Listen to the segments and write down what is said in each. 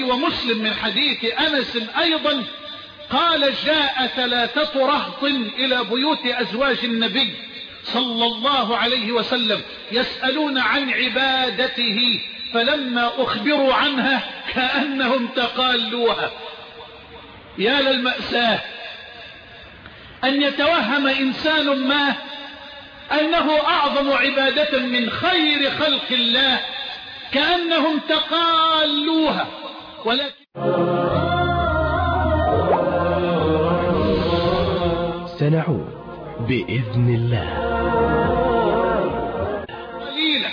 ومسلم من حديث أنس أيضا قال جاء 3 رهط إلى بيوت أزواج النبي صلى الله عليه وسلم يسألون عن عبادته، فلما أخبروا عنها كأنهم تقالوها. يا للمأساة أن يتوهم إنسان ما أنه أعظم عبادة من خير خلق الله كأنهم تقالوها، ولكن سنعود بإذن الله. قليلة.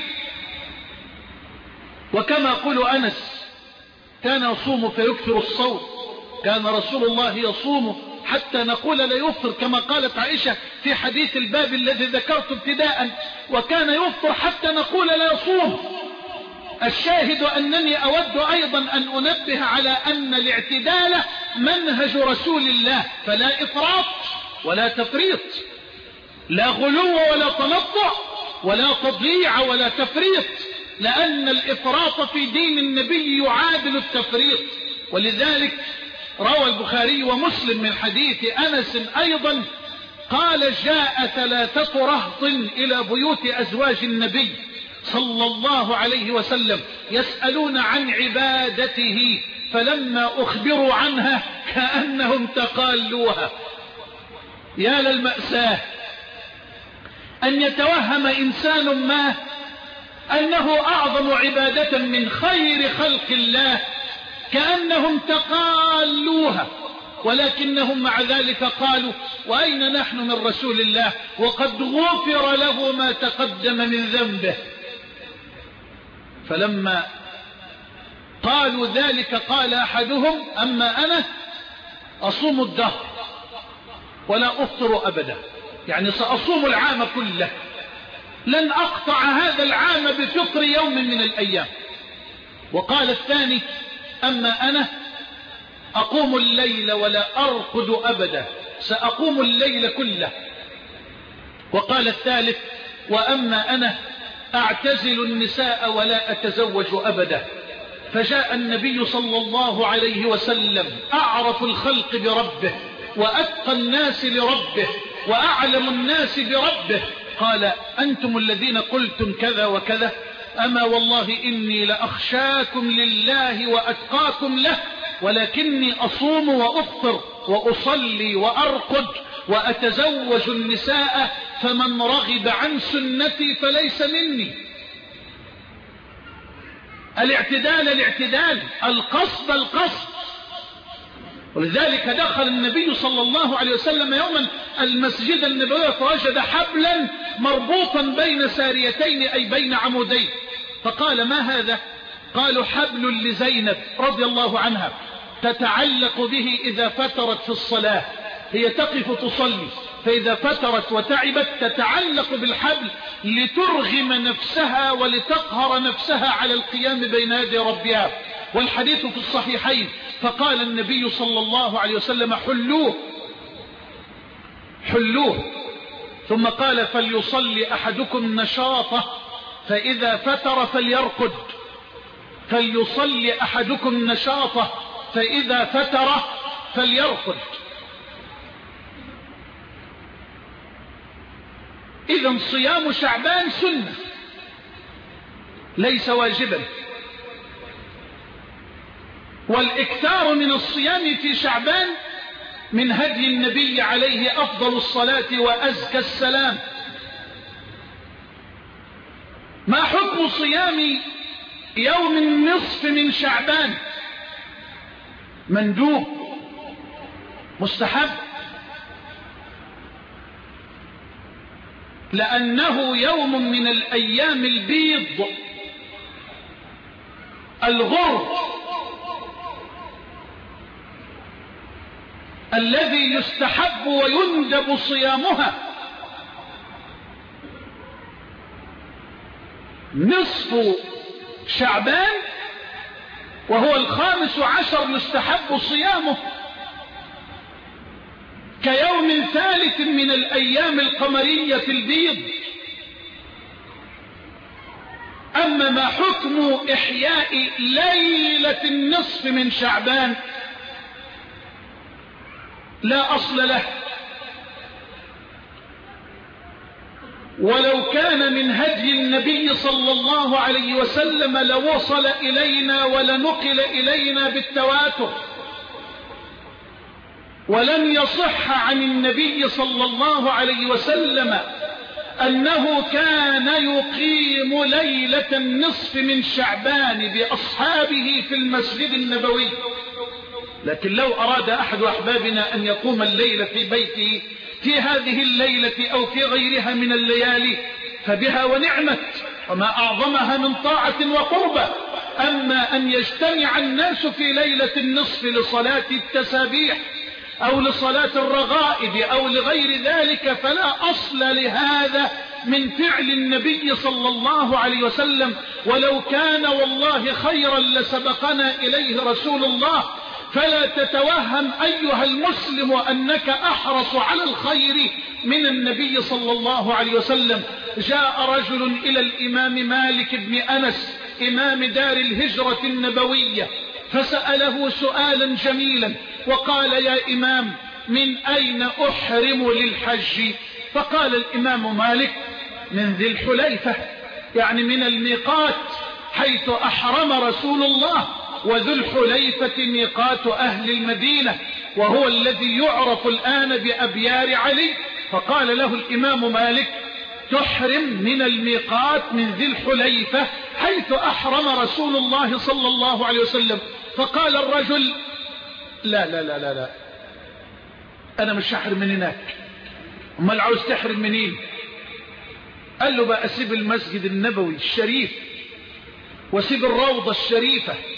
وكما يقول أنس كان يصوم فيكثر الصوم، كان رسول الله يصوم حتى نقول لا يفطر، كما قالت عائشة في حديث الباب الذي ذكرت ابتداء، وكان يفطر حتى نقول لا يصوم. الشاهد أنني أود أيضا أن أنبه على أن الاعتدال منهج رسول الله، فلا إفراط ولا تفريط، لا غلو ولا تنطع ولا تضييع ولا تفريط، لأن الإفراط في دين النبي يعادل التفريط. ولذلك روى البخاري ومسلم من حديث أنس أيضا قال جاء 3 رهط إلى بيوت أزواج النبي صلى الله عليه وسلم يسألون عن عبادته، فلما أخبروا عنها كأنهم تقالوها. يا للمأساة أن يتوهم إنسان ما أنه أعظم عبادة من خير خلق الله كأنهم تقالوها، ولكنهم مع ذلك قالوا وأين نحن من رسول الله وقد غفر له ما تقدم من ذنبه. فلما قالوا ذلك قال أحدهم أما أنا أصوم الدهر ولا أفطر أبدا، يعني سأصوم العام كله، لن أقطع هذا العام بفطر يوم من الأيام. وقال الثاني أما أنا أقوم الليل ولا أرقد أبدا، سأقوم الليل كله. وقال الثالث وأما أنا أعتزل النساء ولا أتزوج أبدا. فجاء النبي صلى الله عليه وسلم أعرف الخلق بربه وأتقى الناس لربه وأعلم الناس بربه، قال أنتم الذين قلتم كذا وكذا، أما والله إني لأخشاكم لله وأتقاكم له، ولكني أصوم وأفطر وأصلي وأرقد وأتزوج النساء، فمن رغب عن سنتي فليس مني. الاعتدال، القصد القصد. ولذلك دخل النبي صلى الله عليه وسلم يوما المسجد النبوي فوجد حبلا مربوطا بين ساريتين أي بين عمودين، فقال ما هذا؟ قالوا حبل لزينب رضي الله عنها تتعلق به إذا فترت في الصلاة، هي تقف تصلي، فإذا فترت وتعبت تتعلق بالحبل لترغم نفسها ولتقهر نفسها على القيام بين يدي ربها. والحديث في الصحيحين. فقال النبي صلى الله عليه وسلم حلوه، ثم قال فليصلي أحدكم نشاطه فإذا فتر فليرقد، فليصلي أحدكم نشاطه فإذا فتر فليرقد. إذن صيام شعبان سنة ليس واجبا، والإكثار من الصيام في شعبان من هدي النبي عليه أفضل الصلاة وأزكى السلام. ما حكم صيام يوم النصف من شعبان؟ مندوب مستحب، لأنه يوم من الأيام البيض الغر الذي يستحب ويندب صيامها. نصف شعبان وهو 15 يستحب صيامه كيوم ثالث من الأيام القمرية البيض. أما ما حكم إحياء ليلة النصف من شعبان لا أصل له، ولو كان من هدي النبي صلى الله عليه وسلم لوصل إلينا ولنقل إلينا بالتواتر، ولم يصح عن النبي صلى الله عليه وسلم أنه كان يقيم ليلة النصف من شعبان بأصحابه في المسجد النبوي. لكن لو أراد أحد أحبابنا أن يقوم الليلة في بيته في هذه الليلة أو في غيرها من الليالي فبها ونعمت، وما أعظمها من طاعة وقربة. أما أن يجتمع الناس في ليلة النصف لصلاة التسابيح أو لصلاة الرغائب أو لغير ذلك فلا أصل لهذا من فعل النبي صلى الله عليه وسلم، ولو كان والله خيرا لسبقنا إليه رسول الله. فلا تتوهم أيها المسلم أنك أحرص على الخير من النبي صلى الله عليه وسلم. جاء رجل إلى الإمام مالك بن أنس إمام دار الهجرة النبوية فسأله سؤالا جميلا وقال: يا إمام، من أين أحرم للحج؟ فقال الإمام مالك: من ذي الحليفة، يعني من الميقات حيث أحرم رسول الله، وذو الحليفة ميقات أهل المدينة، وهو الذي يعرف الآن بأبيار علي. فقال له الإمام مالك: تحرم من الميقات من ذي الحليفة حيث أحرم رسول الله صلى الله عليه وسلم. فقال الرجل: لا لا لا لا لا، أنا مش هحرم من هناك. أمال عاوز تحرم منين؟ قال له: بقى أسيب المسجد النبوي الشريف وأسيب الروضة الشريفة